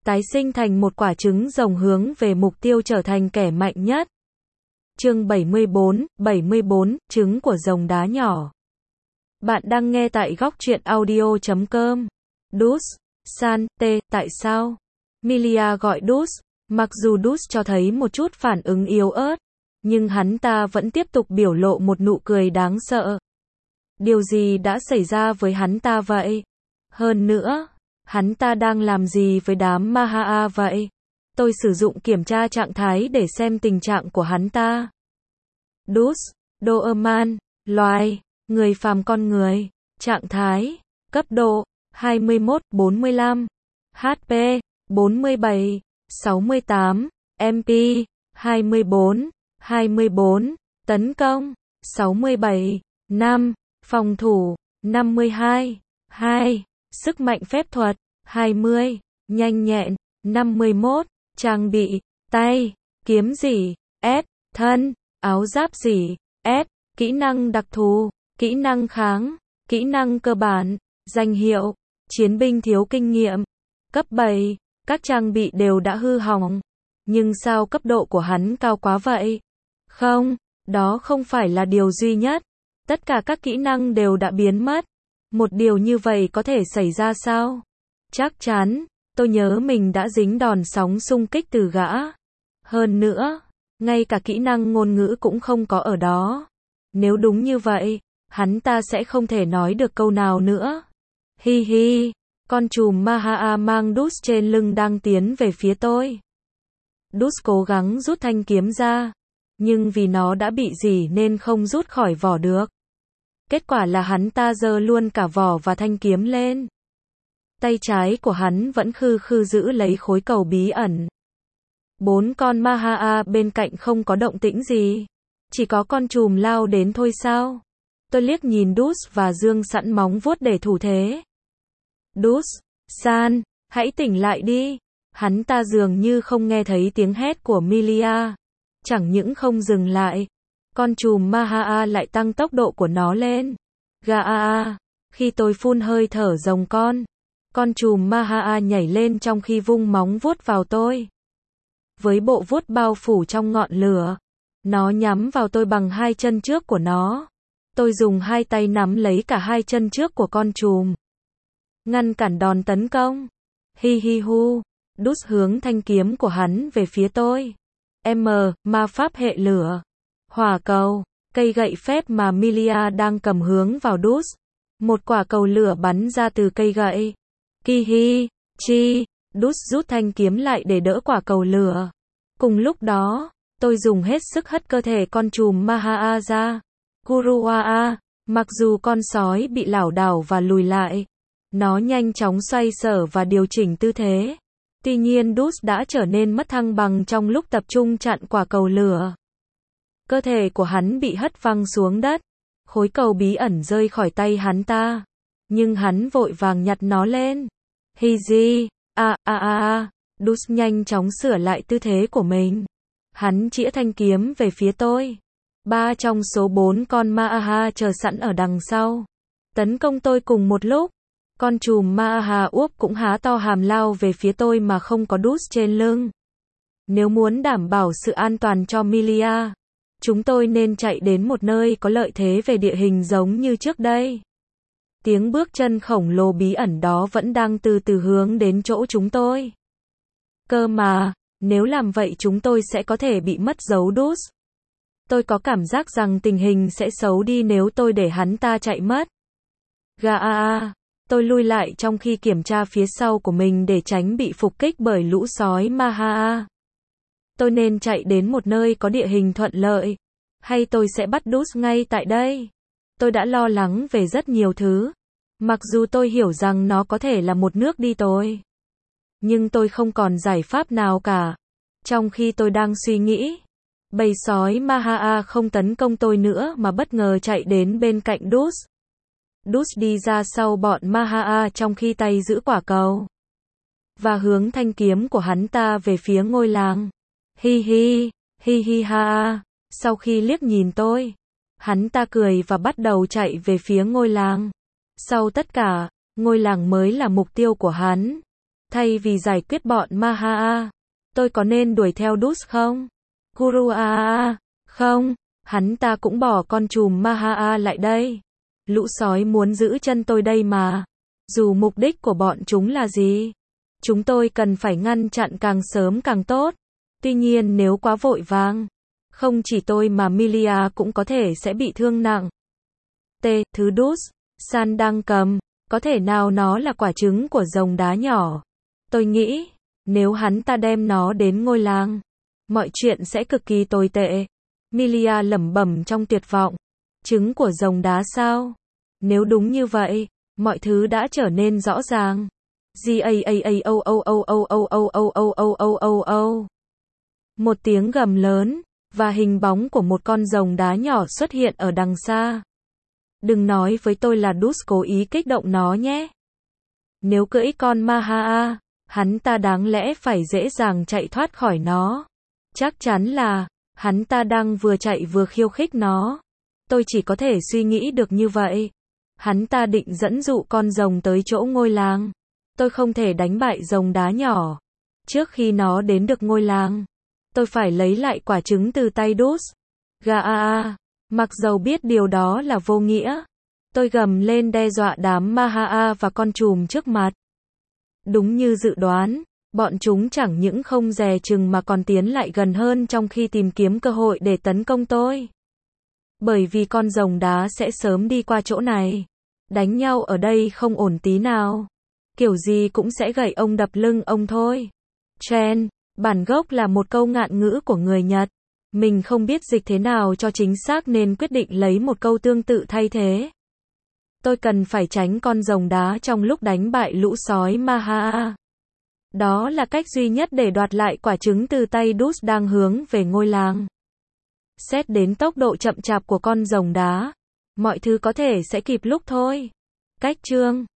tái sinh thành một quả trứng rồng hướng về mục tiêu trở thành kẻ mạnh nhất. Chương 74, trứng của rồng đá nhỏ. Bạn đang nghe tại góc truyện audio.com. Dus-san, tại sao? Milia gọi Dus, mặc dù Dus cho thấy một chút phản ứng yếu ớt, nhưng hắn ta vẫn tiếp tục biểu lộ một nụ cười đáng sợ. Điều gì đã xảy ra với hắn ta vậy? Hơn nữa, hắn ta đang làm gì với đám Mahaa vậy? Tôi sử dụng kiểm tra trạng thái để xem tình trạng của hắn ta. Dus, Doberman, loài, người phàm con người, trạng thái, cấp độ, 21-45, HP, 47, 68, MP, 24, tấn công, 67, 5, phòng thủ, 52, 2, sức mạnh phép thuật, 20, nhanh nhẹn, 51, trang bị, tay, kiếm gì, S, thân, áo giáp gì, S, kỹ năng đặc thù, kỹ năng kháng, kỹ năng cơ bản, danh hiệu, chiến binh thiếu kinh nghiệm, cấp 7, các trang bị đều đã hư hỏng. Nhưng sao cấp độ của hắn cao quá vậy? Không, đó không phải là điều duy nhất. Tất cả các kỹ năng đều đã biến mất. Một điều như vậy có thể xảy ra sao? Chắc chắn, tôi nhớ mình đã dính đòn sóng xung kích từ gã. Hơn nữa, ngay cả kỹ năng ngôn ngữ cũng không có ở đó. Nếu đúng như vậy, hắn ta sẽ không thể nói được câu nào nữa. Hi hi, con trùm Mahaa mang Dus trên lưng đang tiến về phía tôi. Dus cố gắng rút thanh kiếm ra, nhưng vì nó đã bị rỉ nên không rút khỏi vỏ được. Kết quả là hắn ta giơ luôn cả vỏ và thanh kiếm lên. Tay trái của hắn vẫn khư khư giữ lấy khối cầu bí ẩn. 4 con Mahaa bên cạnh không có động tĩnh gì. Chỉ có con trùm lao đến thôi sao? Tôi liếc nhìn Dus và dương sẵn móng vuốt để thủ thế. Dus-san, hãy tỉnh lại đi. Hắn ta dường như không nghe thấy tiếng hét của Milia. Chẳng những không dừng lại, con trùm Mahaa lại tăng tốc độ của nó lên. Gaa, khi tôi phun hơi thở rồng con trùm Mahaa nhảy lên trong khi vung móng vuốt vào tôi. Với bộ vuốt bao phủ trong ngọn lửa, nó nhắm vào tôi bằng hai chân trước của nó. Tôi dùng hai tay nắm lấy cả hai chân trước của con trùm, ngăn cản đòn tấn công. Hi hi hu, Dus hướng thanh kiếm của hắn về phía tôi. Ma pháp hệ lửa, hỏa cầu, cây gậy phép mà Milia đang cầm hướng vào Dus. Một quả cầu lửa bắn ra từ cây gậy. Kihi, chi, Dus rút thanh kiếm lại để đỡ quả cầu lửa. Cùng lúc đó, tôi dùng hết sức hất cơ thể con trùm Mahaa ra. Kuruaa, mặc dù con sói bị lảo đảo và lùi lại, nó nhanh chóng xoay sở và điều chỉnh tư thế. Tuy nhiên Dus đã trở nên mất thăng bằng trong lúc tập trung chặn quả cầu lửa. Cơ thể của hắn bị hất văng xuống đất. Khối cầu bí ẩn rơi khỏi tay hắn ta. Nhưng hắn vội vàng nhặt nó lên. Hiji, Dus nhanh chóng sửa lại tư thế của mình. Hắn chĩa thanh kiếm về phía tôi. 3 trong số 4 con Mahaa chờ sẵn ở đằng sau. Tấn công tôi cùng một lúc. Con trùm Mahaa úp cũng há to hàm lao về phía tôi mà không có Dus trên lưng. Nếu muốn đảm bảo sự an toàn cho Milia, chúng tôi nên chạy đến một nơi có lợi thế về địa hình giống như trước đây. Tiếng bước chân khổng lồ bí ẩn đó vẫn đang từ từ hướng đến chỗ chúng tôi. Cơ mà, nếu làm vậy chúng tôi sẽ có thể bị mất dấu Dus. Tôi có cảm giác rằng tình hình sẽ xấu đi nếu tôi để hắn ta chạy mất. Gaa, tôi lui lại trong khi kiểm tra phía sau của mình để tránh bị phục kích bởi lũ sói Mahaa. Tôi nên chạy đến một nơi có địa hình thuận lợi, hay tôi sẽ bắt Dus ngay tại đây? Tôi đã lo lắng về rất nhiều thứ. Mặc dù tôi hiểu rằng nó có thể là một nước đi tồi, nhưng tôi không còn giải pháp nào cả. Trong khi tôi đang suy nghĩ, bầy sói Mahaa không tấn công tôi nữa mà bất ngờ chạy đến bên cạnh Dus. Dus đi ra sau bọn Mahaa trong khi tay giữ quả cầu, và hướng thanh kiếm của hắn ta về phía ngôi làng. Hi hi ha. Sau khi liếc nhìn tôi, hắn ta cười và bắt đầu chạy về phía ngôi làng. Sau tất cả, ngôi làng mới là mục tiêu của hắn. Thay vì giải quyết bọn Maha, tôi có nên đuổi theo Dus không? Guru không, hắn ta cũng bỏ con trùm Maha lại đây. Lũ sói muốn giữ chân tôi đây mà. Dù mục đích của bọn chúng là gì, chúng tôi cần phải ngăn chặn càng sớm càng tốt. Tuy nhiên nếu quá vội vàng, không chỉ tôi mà Milia cũng có thể sẽ bị thương nặng. Thứ Dus San đang cầm, có thể nào nó là quả trứng của rồng đá nhỏ? Tôi nghĩ, nếu hắn ta đem nó đến ngôi làng, mọi chuyện sẽ cực kỳ tồi tệ. Milia lẩm bẩm trong tuyệt vọng. Trứng của rồng đá sao? Nếu đúng như vậy, mọi thứ đã trở nên rõ ràng. Một tiếng gầm lớn, và hình bóng của một con rồng đá nhỏ xuất hiện ở đằng xa. Đừng nói với tôi là Dus cố ý kích động nó nhé. Nếu cưỡi con Maha, hắn ta đáng lẽ phải dễ dàng chạy thoát khỏi nó. Chắc chắn là, hắn ta đang vừa chạy vừa khiêu khích nó. Tôi chỉ có thể suy nghĩ được như vậy. Hắn ta định dẫn dụ con rồng tới chỗ ngôi làng. Tôi không thể đánh bại rồng đá nhỏ. Trước khi nó đến được ngôi làng, tôi phải lấy lại quả trứng từ tay Dus. Mặc dầu biết điều đó là vô nghĩa, tôi gầm lên đe dọa đám Maha và con trùm trước mặt. Đúng như dự đoán, bọn chúng chẳng những không dè chừng mà còn tiến lại gần hơn trong khi tìm kiếm cơ hội để tấn công tôi. Bởi vì con rồng đá sẽ sớm đi qua chỗ này. Đánh nhau ở đây không ổn tí nào. Kiểu gì cũng sẽ gậy ông đập lưng ông thôi. Chen, bản gốc là một câu ngạn ngữ của người Nhật. Mình không biết dịch thế nào cho chính xác nên quyết định lấy một câu tương tự thay thế. Tôi cần phải tránh con rồng đá trong lúc đánh bại lũ sói Maha. Đó là cách duy nhất để đoạt lại quả trứng từ tay Dus đang hướng về ngôi làng. Xét đến tốc độ chậm chạp của con rồng đá, mọi thứ có thể sẽ kịp lúc thôi. Cách chương